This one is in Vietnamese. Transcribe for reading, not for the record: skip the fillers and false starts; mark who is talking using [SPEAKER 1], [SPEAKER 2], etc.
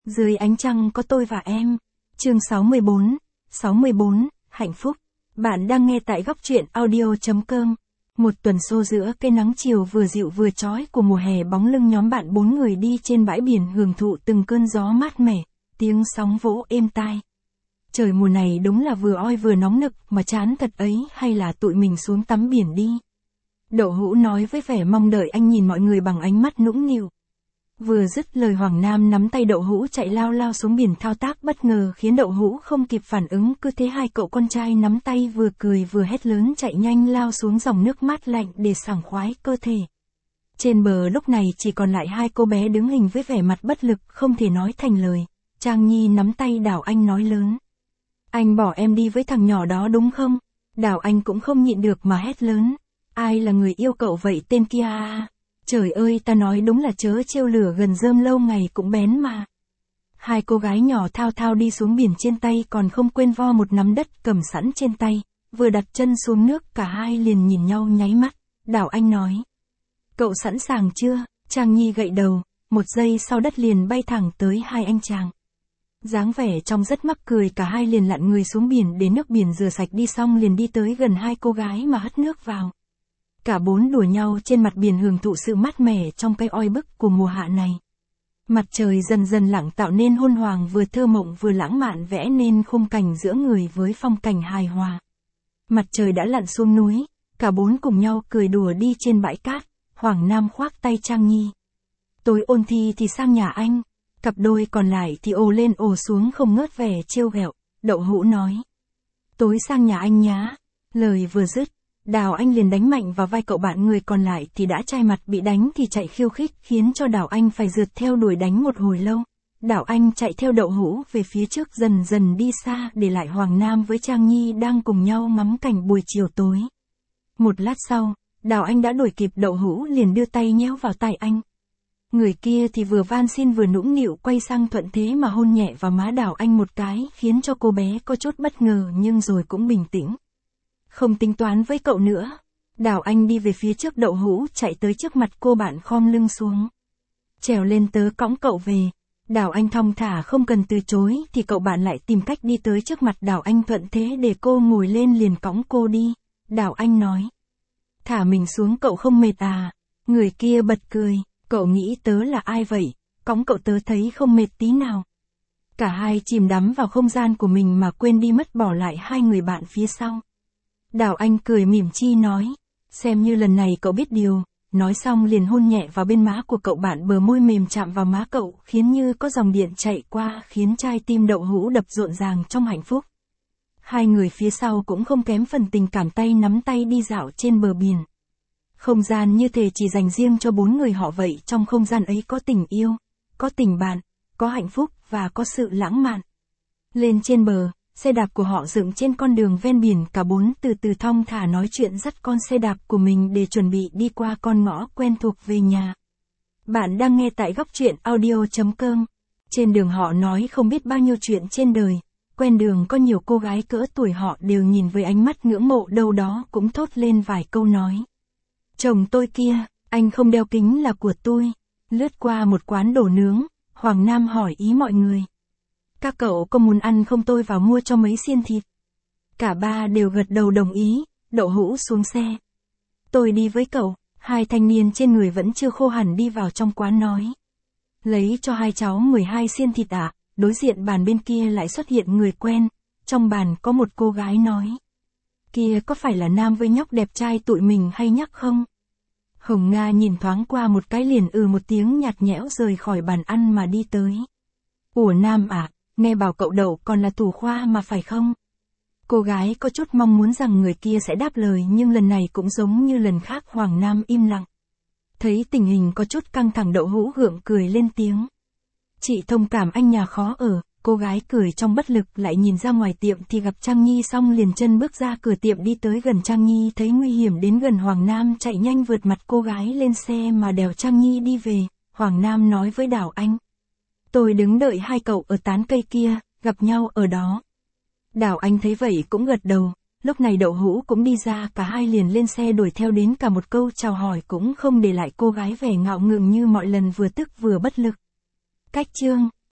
[SPEAKER 1] Dưới ánh trăng có tôi và em. Chương 64, hạnh phúc. Bạn đang nghe tại góc truyện audio.com. Một tuần xô giữa cái nắng chiều vừa dịu vừa chói của mùa hè, bóng lưng nhóm bạn 4 người đi trên bãi biển hưởng thụ từng cơn gió mát mẻ, tiếng sóng vỗ êm tai. Trời mùa này đúng là vừa oi vừa nóng nực, mà chán thật ấy, hay là tụi mình xuống tắm biển đi. Đậu Hũ nói với vẻ mong đợi, anh nhìn mọi người bằng ánh mắt nũng nịu. Vừa dứt lời, Hoàng Nam nắm tay Đậu Hũ chạy lao lao xuống biển, thao tác bất ngờ khiến Đậu Hũ không kịp phản ứng, cứ thế hai cậu con trai nắm tay vừa cười vừa hét lớn chạy nhanh lao xuống dòng nước mát lạnh để sảng khoái cơ thể. Trên bờ lúc này chỉ còn lại hai cô bé đứng hình với vẻ mặt bất lực không thể nói thành lời. Trang Nhi nắm tay Đào Anh nói lớn: "Anh bỏ em đi với thằng nhỏ đó đúng không?" Đào Anh cũng không nhịn được mà hét lớn: "Ai là người yêu cậu vậy tên kia à? Trời ơi, ta nói đúng là chớ trêu lửa gần rơm lâu ngày cũng bén mà." Hai cô gái nhỏ thao thao đi xuống biển, trên tay còn không quên vo một nắm đất cầm sẵn trên tay. Vừa đặt chân xuống nước, cả hai liền nhìn nhau nháy mắt. Đào Anh nói: "Cậu sẵn sàng chưa?" Trang Nhi gậy đầu, một giây sau đất liền bay thẳng tới hai anh chàng. Dáng vẻ trông rất mắc cười, cả hai liền lặn người xuống biển để nước biển rửa sạch đi, xong liền đi tới gần hai cô gái mà hất nước vào. Cả bốn đùa nhau trên mặt biển hưởng thụ sự mát mẻ trong cái oi bức của mùa hạ này. Mặt trời dần dần lặn tạo nên hôn hoàng vừa thơ mộng vừa lãng mạn, vẽ nên khung cảnh giữa người với phong cảnh hài hòa. Mặt trời đã lặn xuống núi, cả bốn cùng nhau cười đùa đi trên bãi cát. Hoàng Nam khoác tay Trang Nhi: "Tối ôn thi thì sang nhà anh." Cặp đôi còn lại thì ồ lên ồ xuống không ngớt vẻ trêu ghẹo. Đậu Hũ nói: "Tối sang nhà anh nhá." Lời vừa dứt, Đào Anh liền đánh mạnh vào vai cậu bạn, người còn lại thì đã chai mặt, bị đánh thì chạy khiêu khích, khiến cho Đào Anh phải rượt theo đuổi đánh một hồi lâu. Đào Anh chạy theo Đậu Hũ về phía trước, dần dần đi xa, để lại Hoàng Nam với Trang Nhi đang cùng nhau ngắm cảnh buổi chiều tối. Một lát sau, Đào Anh đã đuổi kịp Đậu Hũ, liền đưa tay nhéo vào tai anh. Người kia thì vừa van xin vừa nũng nịu quay sang thuận thế mà hôn nhẹ vào má Đào Anh một cái, khiến cho cô bé có chút bất ngờ nhưng rồi cũng bình tĩnh. "Không tính toán với cậu nữa." Đào Anh đi về phía trước, Đậu Hũ chạy tới trước mặt cô bạn khom lưng xuống: "Trèo lên, tớ cõng cậu về." Đào Anh thong thả không cần từ chối, thì cậu bạn lại tìm cách đi tới trước mặt Đào Anh, thuận thế để cô ngồi lên liền cõng cô đi. Đào Anh nói: "Thả mình xuống, cậu không mệt à?" Người kia bật cười: "Cậu nghĩ tớ là ai vậy? Cõng cậu tớ thấy không mệt tí nào." Cả hai chìm đắm vào không gian của mình mà quên đi mất, bỏ lại hai người bạn phía sau. Đào Anh cười mỉm chi nói: "Xem như lần này cậu biết điều." Nói xong liền hôn nhẹ vào bên má của cậu bạn, bờ môi mềm chạm vào má cậu khiến như có dòng điện chạy qua, khiến trái tim Đậu Hũ đập rộn ràng trong hạnh phúc. Hai người phía sau cũng không kém phần tình cảm, tay nắm tay đi dạo trên bờ biển. Không gian như thể chỉ dành riêng cho bốn người họ vậy, trong không gian ấy có tình yêu, có tình bạn, có hạnh phúc và có sự lãng mạn. Lên trên bờ, xe đạp của họ dựng trên con đường ven biển, cả bốn từ từ thong thả nói chuyện, dắt con xe đạp của mình để chuẩn bị đi qua con ngõ quen thuộc về nhà. Bạn đang nghe tại góc truyện audio.com. Trên đường họ nói không biết bao nhiêu chuyện trên đời. Quen đường có nhiều cô gái cỡ tuổi họ đều nhìn với ánh mắt ngưỡng mộ, đâu đó cũng thốt lên vài câu nói: "Chồng tôi kia, anh không đeo kính là của tôi." Lướt qua một quán đồ nướng, Hoàng Nam hỏi ý mọi người: "Các cậu có muốn ăn không, tôi vào mua cho mấy xiên thịt?" Cả ba đều gật đầu đồng ý. Đậu Hũ xuống xe: "Tôi đi với cậu." Hai thanh niên trên người vẫn chưa khô hẳn đi vào trong quán nói: "Lấy cho hai cháu 12 xiên thịt ạ." Đối diện bàn bên kia lại xuất hiện người quen. Trong bàn có một cô gái nói: "Kia có phải là Nam với nhóc đẹp trai tụi mình hay nhắc không?" Hồng Nga nhìn thoáng qua một cái liền một tiếng nhạt nhẽo rời khỏi bàn ăn mà đi tới. "Ủa Nam à, nghe bảo cậu Đậu còn là thủ khoa mà phải không?" Cô gái có chút mong muốn rằng người kia sẽ đáp lời, nhưng lần này cũng giống như lần khác, Hoàng Nam im lặng. Thấy tình hình có chút căng thẳng, Đậu Hũ gượng cười lên tiếng: "Chị thông cảm anh nhà khó ở." Cô gái cười trong bất lực, lại nhìn ra ngoài tiệm thì gặp Trang Nhi, xong liền chân bước ra cửa tiệm đi tới gần Trang Nhi. Thấy nguy hiểm đến gần, Hoàng Nam chạy nhanh vượt mặt cô gái lên xe mà đèo Trang Nhi đi về. Hoàng Nam nói với Đào Anh: "Tôi đứng đợi hai cậu ở tán cây kia, gặp nhau ở đó." Đào Anh thấy vậy cũng gật đầu. Lúc này Đậu Hũ cũng đi ra, cả hai liền lên xe đuổi theo, đến cả một câu chào hỏi cũng không để lại, cô gái vẻ ngạo ngùng như mọi lần, vừa tức vừa bất lực. Cách chương